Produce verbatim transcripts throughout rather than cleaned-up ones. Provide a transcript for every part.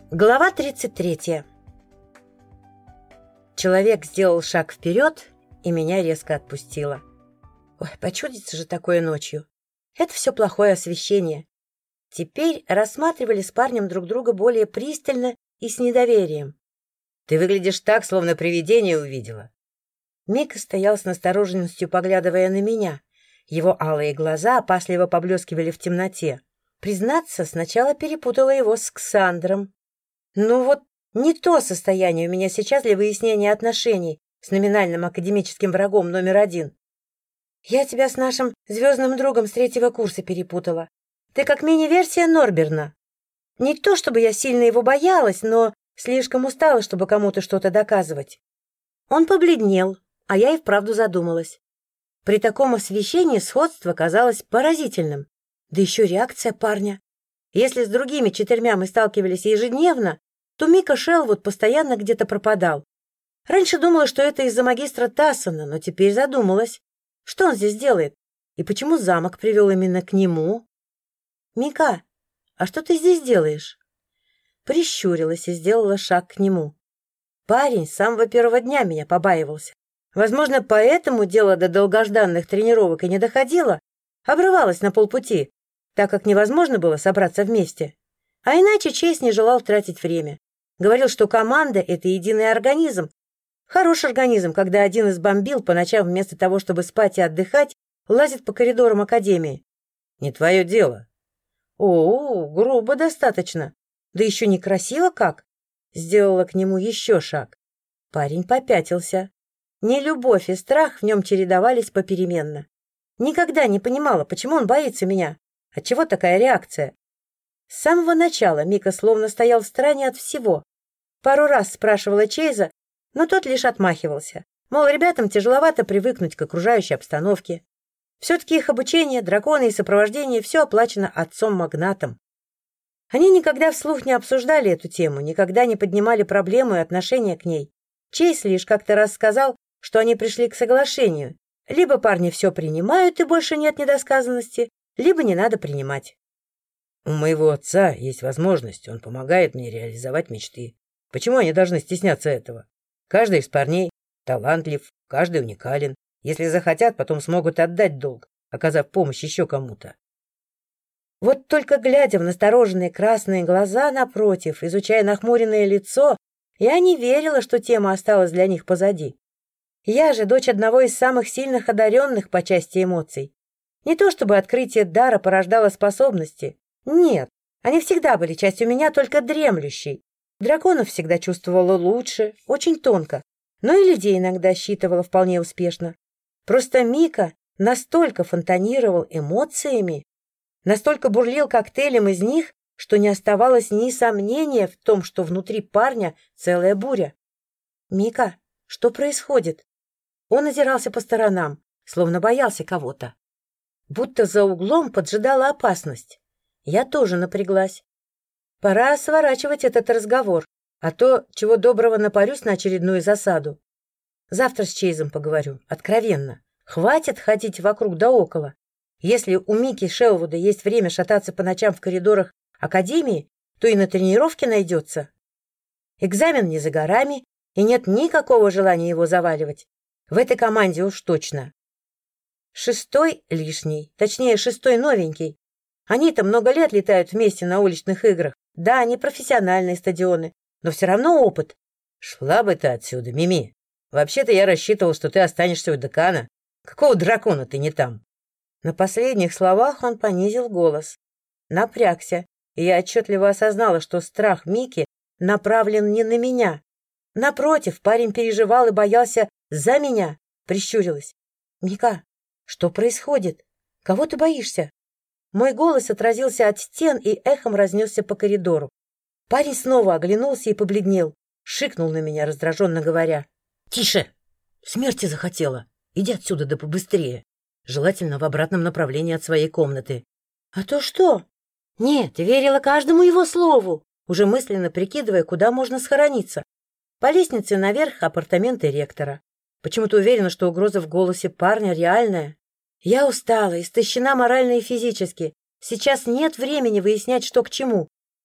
Глава тридцать третья. Человек сделал шаг вперед, и меня резко отпустило. Ой, почудится же такое ночью. Это все плохое освещение. Теперь рассматривали с парнем друг друга более пристально и с недоверием. Ты выглядишь так, словно привидение увидела. Мика стоял с настороженностью, поглядывая на меня. Его алые глаза опасливо поблескивали в темноте. Признаться, сначала перепутала его с Ксандром. Ну вот, не то состояние у меня сейчас для выяснения отношений с номинальным академическим врагом номер один. Я тебя с нашим звездным другом с третьего курса перепутала. Ты как мини-версия Норберна. Не то чтобы я сильно его боялась, но слишком устала, чтобы кому-то что-то доказывать. Он побледнел, а я и вправду задумалась. При таком освещении сходство казалось поразительным. Да еще реакция парня. Если с другими четырьмя мы сталкивались ежедневно, то Мика Шелвуд постоянно где-то пропадал. Раньше думала, что это из-за магистра Тассона, но теперь задумалась. Что он здесь делает? И почему замок привел именно к нему? «Мика, а что ты здесь делаешь?» Прищурилась и сделала шаг к нему. Парень с самого первого дня меня побаивался. Возможно, поэтому дело до долгожданных тренировок и не доходило, обрывалось на полпути, так как невозможно было собраться вместе. А иначе Чейз не желал тратить время. Говорил, что команда — это единый организм. Хороший организм, когда один из бомбил по ночам вместо того, чтобы спать и отдыхать, лазит по коридорам академии. Не твое дело. О, грубо достаточно. Да еще некрасиво как. Сделала к нему еще шаг. Парень попятился. Нелюбовь и страх в нем чередовались попеременно. Никогда не понимала, почему он боится меня. Отчего такая реакция? С самого начала Мика словно стоял в стороне от всего. Пару раз спрашивала Чейза, но тот лишь отмахивался. Мол, ребятам тяжеловато привыкнуть к окружающей обстановке. Все-таки их обучение, драконы и сопровождение — все оплачено отцом-магнатом. Они никогда вслух не обсуждали эту тему, никогда не поднимали проблему и отношения к ней. Чейз лишь как-то раз сказал, что они пришли к соглашению. Либо парни все принимают и больше нет недосказанности, либо не надо принимать. У моего отца есть возможность, он помогает мне реализовать мечты. Почему они должны стесняться этого? Каждый из парней талантлив, каждый уникален. Если захотят, потом смогут отдать долг, оказав помощь еще кому-то. Вот только глядя в настороженные красные глаза напротив, изучая нахмуренное лицо, я не верила, что тема осталась для них позади. Я же дочь одного из самых сильных одаренных по части эмоций. Не то чтобы открытие дара порождало способности. Нет, они всегда были частью меня, только дремлющей. Драконов всегда чувствовала лучше, очень тонко, но и людей иногда считывала вполне успешно. Просто Мика настолько фонтанировал эмоциями, настолько бурлил коктейлем из них, что не оставалось ни сомнения в том, что внутри парня целая буря. «Мика, что происходит?» Он озирался по сторонам, словно боялся кого-то. Будто за углом поджидала опасность. Я тоже напряглась. Пора сворачивать этот разговор, а то, чего доброго, напарюсь на очередную засаду. Завтра с Чейзом поговорю, откровенно. Хватит ходить вокруг да около. Если у Мики Шелвуда есть время шататься по ночам в коридорах академии, то и на тренировке найдется. Экзамен не за горами, и нет никакого желания его заваливать. В этой команде уж точно. Шестой лишний, точнее, шестой новенький. Они-то много лет летают вместе на уличных играх. Да, они профессиональные стадионы, но все равно опыт. Шла бы ты отсюда, Мими. Вообще-то я рассчитывал, что ты останешься у декана. Какого дракона ты не там? На последних словах он понизил голос. Напрягся, и я отчетливо осознала, что страх Мики направлен не на меня. Напротив, парень переживал и боялся за меня. Прищурилась. «Мика, что происходит? Кого ты боишься?» Мой голос отразился от стен и эхом разнесся по коридору. Парень снова оглянулся и побледнел. Шикнул на меня, раздраженно говоря. «Тише! Смерти захотела. Иди отсюда да побыстрее. Желательно в обратном направлении от своей комнаты». «А то что?» «Нет, верила каждому его слову», уже мысленно прикидывая, куда можно схорониться. По лестнице наверх апартаменты ректора. Почему-то уверена, что угроза в голосе парня реальная. Я устала, истощена морально и физически. Сейчас нет времени выяснять, что к чему.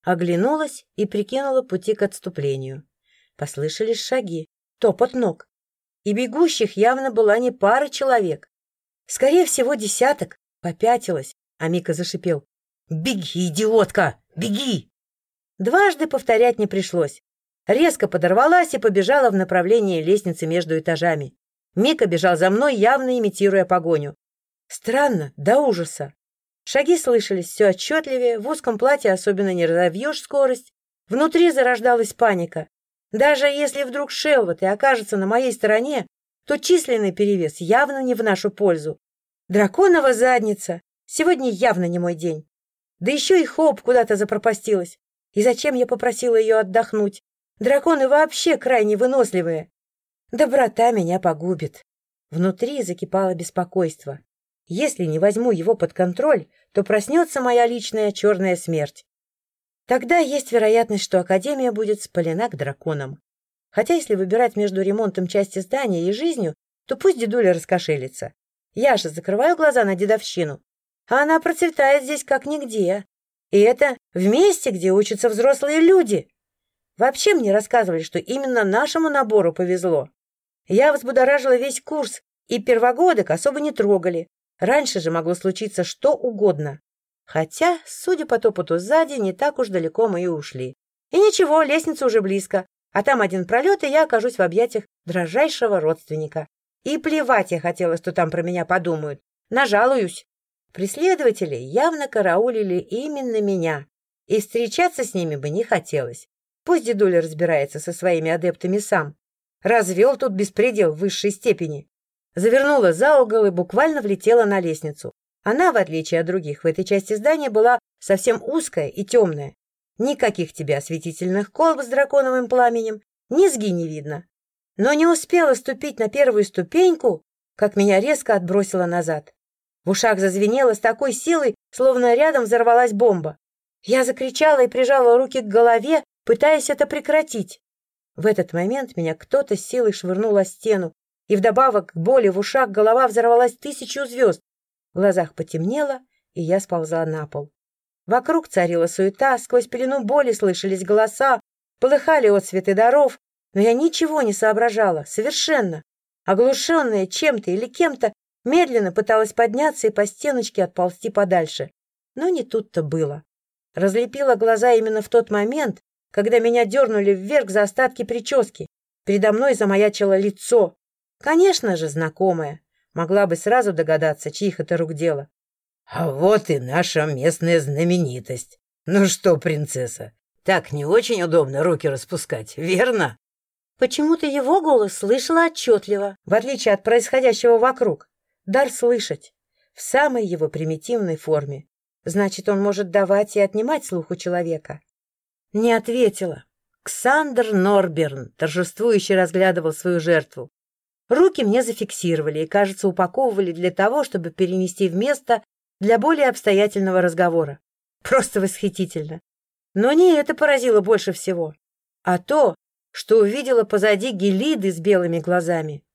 Оглянулась и прикинула пути к отступлению. Послышались шаги, топот ног. И бегущих явно была не пара человек. Скорее всего, десяток. Попятилась, а Мика зашипел. «Беги, идиотка! Беги!» Дважды повторять не пришлось. Резко подорвалась и побежала в направлении лестницы между этажами. Мика бежал за мной, явно имитируя погоню. Странно, до ужаса. Шаги слышались все отчетливее, в узком платье особенно не разовьешь скорость. Внутри зарождалась паника. Даже если вдруг Шелвот и окажется на моей стороне, то численный перевес явно не в нашу пользу. Драконова задница! Сегодня явно не мой день. Да еще и Хоуп куда-то запропастилась. И зачем я попросила ее отдохнуть? Драконы вообще крайне выносливые. Доброта меня погубит. Внутри закипало беспокойство. Если не возьму его под контроль, то проснется моя личная черная смерть. Тогда есть вероятность, что Академия будет спалена к драконам. Хотя если выбирать между ремонтом части здания и жизнью, то пусть дедуля раскошелится. Я же закрываю глаза на дедовщину, а она процветает здесь как нигде. И это в месте, где учатся взрослые люди. Вообще мне рассказывали, что именно нашему набору повезло. Я взбудоражила весь курс, и первогодок особо не трогали. Раньше же могло случиться что угодно. Хотя, судя по топоту сзади, не так уж далеко мы и ушли. И ничего, лестница уже близко, а там один пролет, и я окажусь в объятиях дрожайшего родственника. И плевать я хотела, что там про меня подумают. Нажалуюсь. Преследователи явно караулили именно меня, и встречаться с ними бы не хотелось. Пусть дедуля разбирается со своими адептами сам. Развел тут беспредел в высшей степени. Завернула за угол и буквально влетела на лестницу. Она, в отличие от других, в этой части здания была совсем узкая и темная. Никаких тебе осветительных колб с драконовым пламенем, низги не видно. Но не успела ступить на первую ступеньку, как меня резко отбросило назад. В ушах зазвенело с такой силой, словно рядом взорвалась бомба. Я закричала и прижала руки к голове, пытаясь это прекратить. В этот момент меня кто-то с силой швырнул о стену, и вдобавок к боли в ушах голова взорвалась тысячу звезд. В глазах потемнело, и я сползла на пол. Вокруг царила суета, сквозь пелену боли слышались голоса, полыхали отсветы даров, но я ничего не соображала, совершенно. Оглушенная чем-то или кем-то, медленно пыталась подняться и по стеночке отползти подальше. Но не тут-то было. Разлепила глаза именно в тот момент, когда меня дернули вверх за остатки прически. Передо мной замаячило лицо. Конечно же, знакомое. Могла бы сразу догадаться, чьих это рук дело. — А вот и наша местная знаменитость. Ну что, принцесса, так не очень удобно руки распускать, верно? Почему-то его голос слышала отчетливо, в отличие от происходящего вокруг. Дар слышать. В самой его примитивной форме. Значит, он может давать и отнимать слух у человека. Не ответила. Ксандр Норберн торжествующе разглядывал свою жертву. Руки мне зафиксировали и, кажется, упаковывали для того, чтобы перенести в место для более обстоятельного разговора. Просто восхитительно. Но не это поразило больше всего, а то, что увидела позади Гелиды с белыми глазами.